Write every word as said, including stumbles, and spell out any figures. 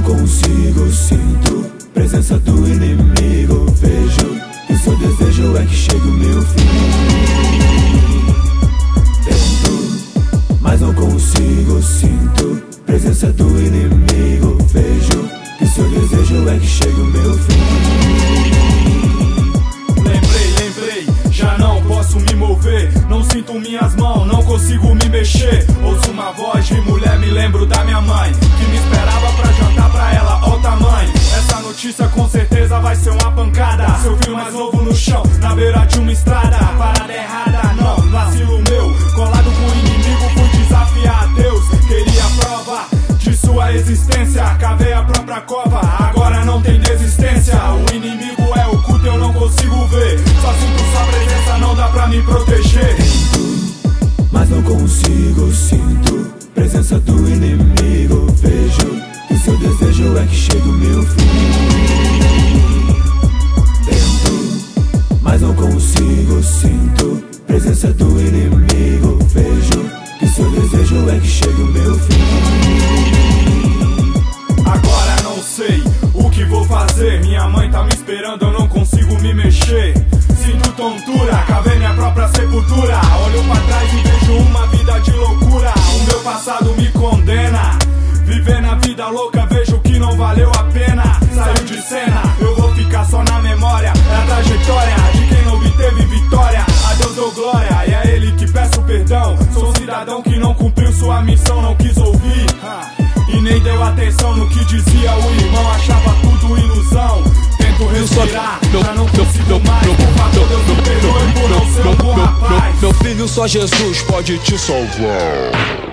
não consigo, sinto presença do inimigo. Vejo que o seu desejo é que chegue o meu fim. Tento, mas não consigo, sinto presença do inimigo. Vejo que o seu desejo é que chegue o meu fim. Lembrei, lembrei, já não posso me mover. Não sinto minhas mãos, não consigo me mexer. Ouço uma voz de mulher, me lembro da minha mãe, que me esperava pra jantar pra ela, ó o tamanho. Essa notícia com certeza vai ser uma pancada. Seu filho mais novo no chão, na beira de uma estrada. Parada errada, não, vacilo meu. Colado com o inimigo, fui desafiar a Deus. Queria prova de sua existência, cavei a própria cova, agora não tem desistência. O inimigo é oculto, eu não consigo ver. Só sinto sua presença, não dá pra me proteger. Tento, mas não consigo, sinto presença do inimigo. Vejo que o seu desejo é que chegue o meu fim. Tento, mas não consigo, sinto presença do inimigo. Vejo que o seu desejo é que chegue o meu fim. Agora não sei o que vou fazer. Minha mãe tá me esperando, eu não consigo me mexer. Sinto tontura, cavei minha própria sepultura. Olho pra trás e vejo uma vida de loucura. O meu passado me condena. Viver na vida louca, vejo que não valeu a pena. Saiu de cena, eu vou ficar só na memória. É a trajetória de quem não obteve vitória. A Deus dou glória e a Ele que peço perdão. Sou um cidadão que não cumpriu sua missão, não quis ouvir e nem deu atenção no que dizia o irmão. Achava tudo ilusão. Tento respirar, já não consigo mais. Por favor, Deus me perdoe por não ser um bom rapaz. Meu filho, só Jesus pode te salvar.